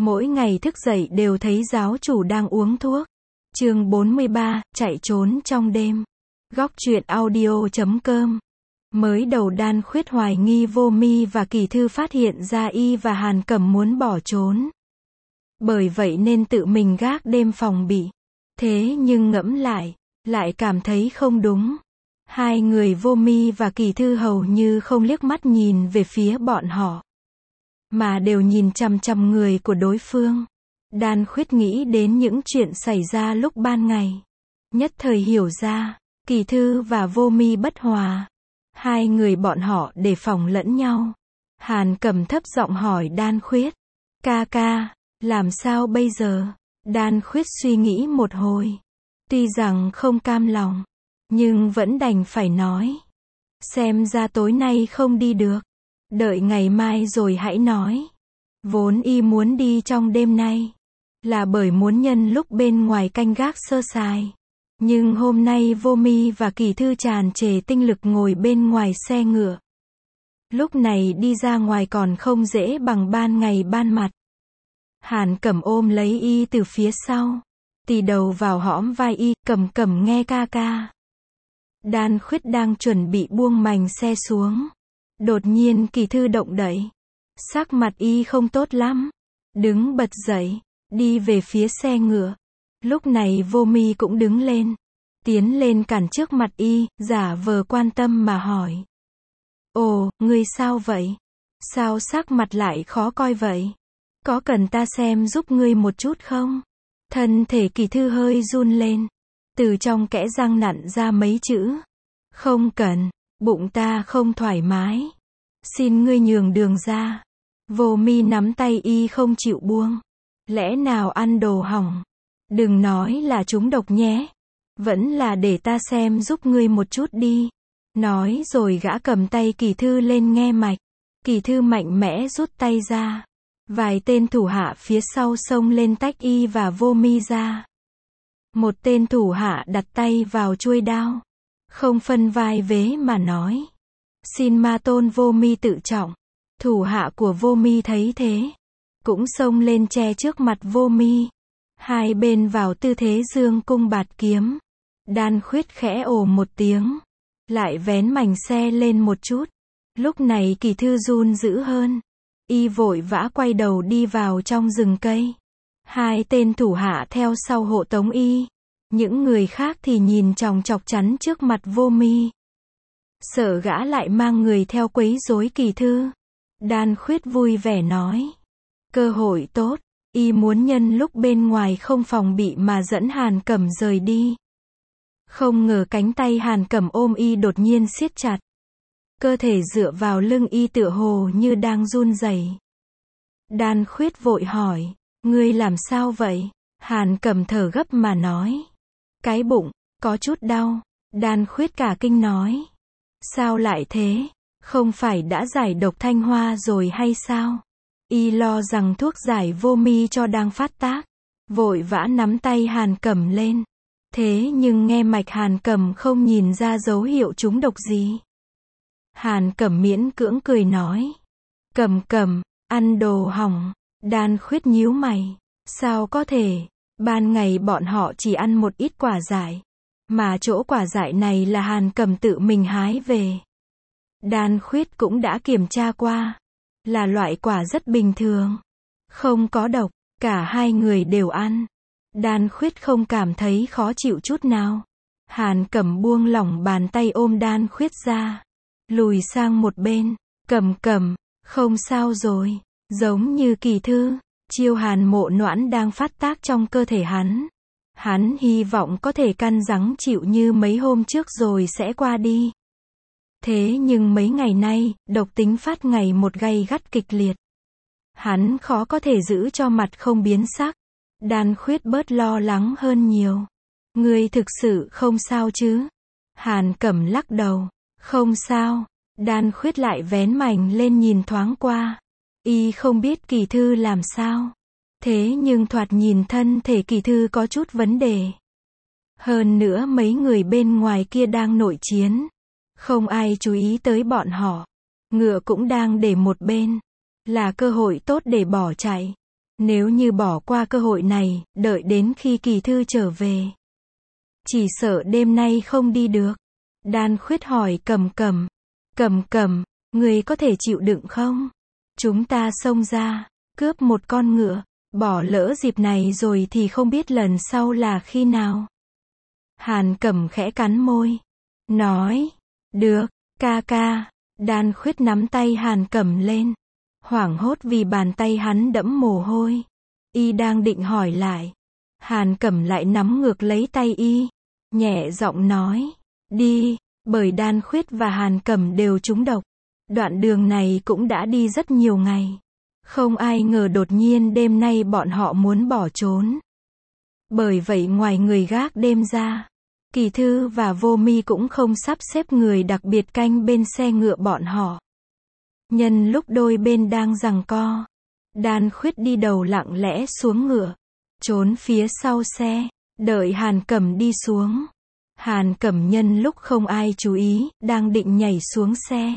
Mỗi ngày thức dậy đều thấy giáo chủ đang uống thuốc. Chương 43, chạy trốn trong đêm. Góc truyện audio.com. Mới đầu Đan Khuyết hoài nghi Vô Mi và Kỳ Thư phát hiện ra y và Hàn Cẩm muốn bỏ trốn. Bởi vậy nên tự mình gác đêm phòng bị. Thế nhưng ngẫm lại cảm thấy không đúng. Hai người Vô Mi và Kỳ Thư hầu như không liếc mắt nhìn về phía bọn họ, mà đều nhìn chằm chằm người của đối phương. Đan Khuyết nghĩ đến những chuyện xảy ra lúc ban ngày. Nhất thời hiểu ra, Kỳ Thư và Vô Mi bất hòa. Hai người bọn họ đề phòng lẫn nhau. Hàn Cẩm thấp giọng hỏi Đan Khuyết. Ca, làm sao bây giờ? Đan Khuyết suy nghĩ một hồi. Tuy rằng không cam lòng, nhưng vẫn đành phải nói. Xem ra tối nay không đi được. Đợi ngày mai rồi hãy nói. Vốn y muốn đi trong đêm nay, là bởi muốn nhân lúc bên ngoài canh gác sơ sài. Nhưng hôm nay Vô Mi và Kỳ Thư tràn trề tinh lực ngồi bên ngoài xe ngựa. Lúc này đi ra ngoài còn không dễ bằng ban ngày ban mặt. Hàn Cẩm ôm lấy y từ phía sau, tì đầu vào hõm vai y, Cẩm nghe ca. Đan Khuyết đang chuẩn bị buông mành xe xuống. Đột nhiên Kỳ Thư động đậy. Sắc mặt y không tốt lắm. Đứng bật dậy, đi về phía xe ngựa. Lúc này Vô Mi cũng đứng lên, tiến lên cản trước mặt y, giả vờ quan tâm mà hỏi. Ồ, ngươi sao vậy? Sao sắc mặt lại khó coi vậy? Có cần ta xem giúp ngươi một chút không? Thân thể Kỳ Thư hơi run lên. Từ trong kẽ răng nặn ra mấy chữ. Không cần, bụng ta không thoải mái. Xin ngươi nhường đường ra. Vô Mi nắm tay y không chịu buông. Lẽ nào ăn đồ hỏng? Đừng nói là trúng độc nhé. Vẫn là để ta xem giúp ngươi một chút đi. Nói rồi gã cầm tay Kỳ Thư lên nghe mạch. Kỳ Thư mạnh mẽ rút tay ra. Vài tên thủ hạ phía sau xông lên tách y và Vô Mi ra. Một tên thủ hạ đặt tay vào chuôi đao, không phân vai vế mà nói. Xin ma tôn Vô Mi tự trọng. Thủ hạ của Vô Mi thấy thế, cũng xông lên che trước mặt Vô Mi. Hai bên vào tư thế dương cung bạt kiếm. Đan Khuyết khẽ ồ một tiếng, lại vén mành xe lên một chút. Lúc này Kỳ Thư run dữ hơn. Y vội vã quay đầu đi vào trong rừng cây. Hai tên thủ hạ theo sau hộ tống y. Những người khác thì nhìn chòng chọc chắn trước mặt Vô Mi, sợ gã lại mang người theo quấy rối Kỳ Thư. Đan Khuyết vui vẻ nói. Cơ hội tốt. Y muốn nhân lúc bên ngoài không phòng bị mà dẫn Hàn Cẩm rời đi. Không ngờ cánh tay Hàn Cẩm ôm y đột nhiên siết chặt. Cơ thể dựa vào lưng y tựa hồ như đang run rẩy. Đan Khuyết vội hỏi. Ngươi làm sao vậy? Hàn Cẩm thở gấp mà nói. Cái bụng, có chút đau. Đan Khuyết cả kinh nói. Sao lại thế? Không phải đã giải độc thanh hoa rồi hay sao? Y lo rằng thuốc giải Vô Mi cho đang phát tác. Vội vã nắm tay Hàn Cẩm lên. Thế nhưng nghe mạch Hàn Cẩm không nhìn ra dấu hiệu trúng độc gì. Hàn Cẩm miễn cưỡng cười nói. Cẩm, ăn đồ hỏng. Đan Khuyết nhíu mày. Sao có thể? Ban ngày bọn họ chỉ ăn một ít quả dại. Mà chỗ quả dại này là Hàn Cẩm tự mình hái về. Đan Khuyết cũng đã kiểm tra qua. Là loại quả rất bình thường. Không có độc. Cả hai người đều ăn. Đan Khuyết không cảm thấy khó chịu chút nào. Hàn Cẩm buông lỏng bàn tay ôm Đan Khuyết ra. Lùi sang một bên. Cẩm, không sao rồi. Giống như Kỳ Thư, chiêu Hàn Mộ Noãn đang phát tác trong cơ thể hắn. Hắn hy vọng có thể căn rắn chịu như mấy hôm trước rồi sẽ qua đi. Thế nhưng mấy ngày nay, độc tính phát ngày một gay gắt kịch liệt. Hắn khó có thể giữ cho mặt không biến sắc. Đan Khuyết bớt lo lắng hơn nhiều. Ngươi thực sự không sao chứ? Hàn Cẩm lắc đầu. Không sao. Đan Khuyết lại vén mành lên nhìn thoáng qua. Y không biết Kỳ Thư làm sao. Thế nhưng thoạt nhìn thân thể Kỳ Thư có chút vấn đề. Hơn nữa mấy người bên ngoài kia đang nội chiến. Không ai chú ý tới bọn họ. Ngựa cũng đang để một bên. Là cơ hội tốt để bỏ chạy. Nếu như bỏ qua cơ hội này, đợi đến khi Kỳ Thư trở về, chỉ sợ đêm nay không đi được. Đan Khuyết hỏi Cầm Cầm. Cầm Cầm, người có thể chịu đựng không? Chúng ta xông ra, cướp một con ngựa, bỏ lỡ dịp này rồi thì không biết lần sau là khi nào. Hàn Cẩm khẽ cắn môi, nói, được, ca ca. Đan Khuyết nắm tay Hàn Cẩm lên, hoảng hốt vì bàn tay hắn đẫm mồ hôi. Y đang định hỏi lại, Hàn Cẩm lại nắm ngược lấy tay y, nhẹ giọng nói, đi, bởi Đan Khuyết và Hàn Cẩm đều trúng độc. Đoạn đường này cũng đã đi rất nhiều ngày. Không ai ngờ đột nhiên đêm nay bọn họ muốn bỏ trốn. Bởi vậy ngoài người gác đêm ra, Kỳ Thư và Vô Mi cũng không sắp xếp người đặc biệt canh bên xe ngựa bọn họ. Nhân lúc đôi bên đang giằng co, Đan Khuyết đi đầu lặng lẽ xuống ngựa, trốn phía sau xe, đợi Hàn Cẩm đi xuống. Hàn Cẩm nhân lúc không ai chú ý, đang định nhảy xuống xe.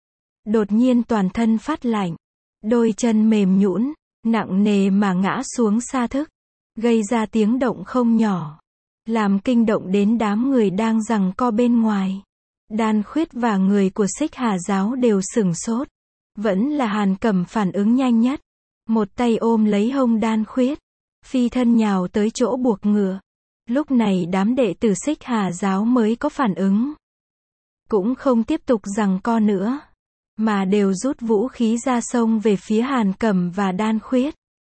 Đột nhiên toàn thân phát lạnh, đôi chân mềm nhũn, nặng nề mà ngã xuống sa thức, gây ra tiếng động không nhỏ, làm kinh động đến đám người đang giằng co bên ngoài. Đan Khuyết và người của Xích Hà giáo đều sửng sốt. Vẫn là Hàn Cẩm phản ứng nhanh nhất, một tay ôm lấy hông Đan Khuyết, phi thân nhào tới chỗ buộc ngựa. Lúc này đám đệ tử Xích Hà giáo mới có phản ứng, cũng không tiếp tục giằng co nữa, mà đều rút vũ khí ra xông về phía Hàn Cẩm và Đan Khuyết.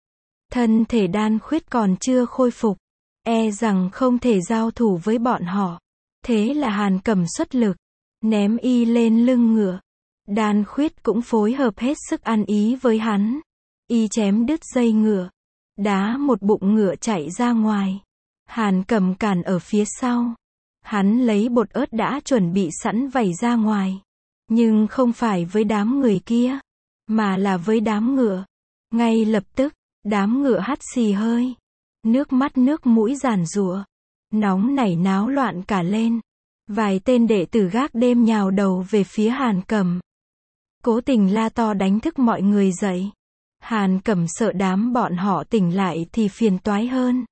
Thân thể Đan Khuyết còn chưa khôi phục, e rằng không thể giao thủ với bọn họ. Thế là Hàn Cẩm xuất lực, ném y lên lưng ngựa. Đan Khuyết cũng phối hợp hết sức ăn ý với hắn. Y chém đứt dây ngựa, đá một bụng ngựa chạy ra ngoài. Hàn Cẩm cản ở phía sau. Hắn lấy bột ớt đã chuẩn bị sẵn vẩy ra ngoài. Nhưng không phải với đám người kia, mà là với đám ngựa. Ngay lập tức, đám ngựa hắt xì hơi. Nước mắt nước mũi giàn giụa. Nóng nảy náo loạn cả lên. Vài tên đệ tử gác đêm nhào đầu về phía Hàn Cẩm, cố tình la to đánh thức mọi người dậy. Hàn Cẩm sợ đám bọn họ tỉnh lại thì phiền toái hơn.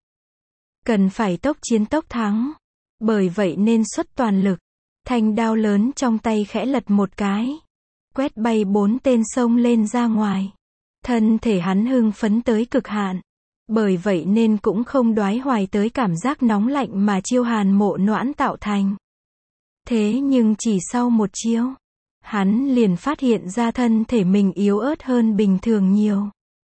Cần phải tốc chiến tốc thắng. Bởi vậy nên xuất toàn lực. Thanh đao lớn trong tay khẽ lật một cái, quét bay 4 tên xông lên ra ngoài. Thân thể hắn hưng phấn tới cực hạn. Bởi vậy nên cũng không đoái hoài tới cảm giác nóng lạnh mà chiêu Hàn Mộ Noãn tạo thành. Thế nhưng chỉ sau một chiêu, hắn liền phát hiện ra thân thể mình yếu ớt hơn bình thường nhiều.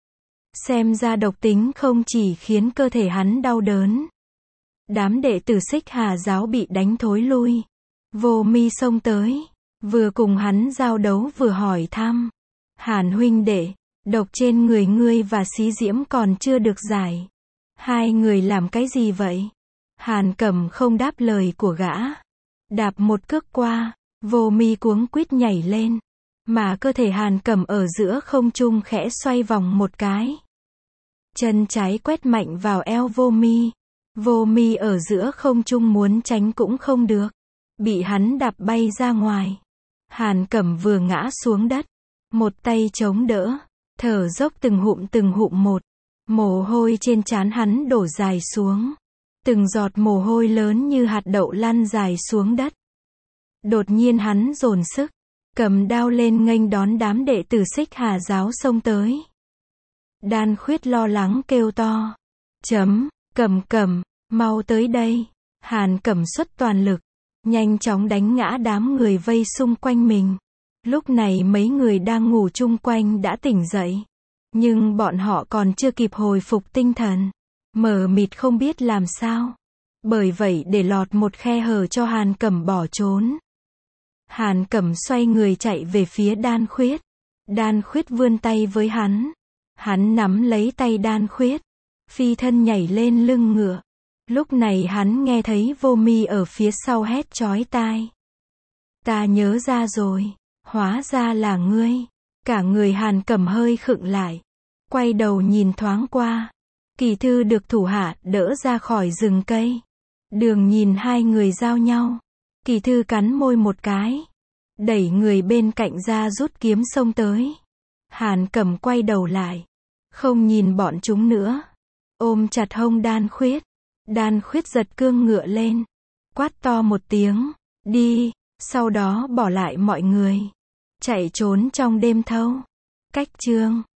Xem ra độc tính không chỉ khiến cơ thể hắn đau đớn. Đám đệ tử Xích Hà giáo bị đánh thối lui. Vô Mi xông tới, vừa cùng hắn giao đấu vừa hỏi thăm. Hàn huynh đệ, độc trên người ngươi và Xí Diễm còn chưa được giải. Hai người làm cái gì vậy? Hàn Cẩm không đáp lời của gã. Đạp một cước qua, Vô Mi cuống quýt nhảy lên. Mà cơ thể Hàn Cẩm ở giữa không trung khẽ xoay vòng một cái. Chân trái quét mạnh vào eo Vô Mi. Vô Mi ở giữa không trung muốn tránh cũng không được. Bị hắn đạp bay ra ngoài. Hàn Cẩm vừa ngã xuống đất, một tay chống đỡ, thở dốc từng hụm một. Mồ hôi trên trán hắn đổ dài xuống. Từng giọt mồ hôi lớn như hạt đậu lăn dài xuống đất. Đột nhiên hắn dồn sức, cầm đao lên nghênh đón đám đệ tử Xích Hà giáo xông tới. Đan Khuyết lo lắng kêu to. Cẩm, mau tới đây. Hàn Cẩm xuất toàn lực, nhanh chóng đánh ngã đám người vây xung quanh mình. Lúc này mấy người đang ngủ chung quanh đã tỉnh dậy. Nhưng bọn họ còn chưa kịp hồi phục tinh thần. Mờ mịt không biết làm sao. Bởi vậy để lọt một khe hở cho Hàn Cẩm bỏ trốn. Hàn Cẩm xoay người chạy về phía Đan Khuyết. Đan Khuyết vươn tay với hắn. Hắn nắm lấy tay Đan Khuyết, phi thân nhảy lên lưng ngựa. Lúc này hắn nghe thấy Vô Mi ở phía sau hét chói tai. Ta nhớ ra rồi, hóa ra là ngươi. Cả người Hàn Cẩm hơi khựng lại, quay đầu nhìn thoáng qua. Kỳ Thư được thủ hạ đỡ ra khỏi rừng cây. Đường nhìn hai người giao nhau. Kỳ Thư cắn môi một cái, đẩy người bên cạnh ra rút kiếm xông tới. Hàn Cẩm quay đầu lại, Không nhìn bọn chúng nữa. Ôm chặt hông Đan Khuyết. Đan Khuyết giật cương ngựa lên. Quát to một tiếng. Đi. Sau đó bỏ lại mọi người. Chạy trốn trong đêm thâu. Cách chương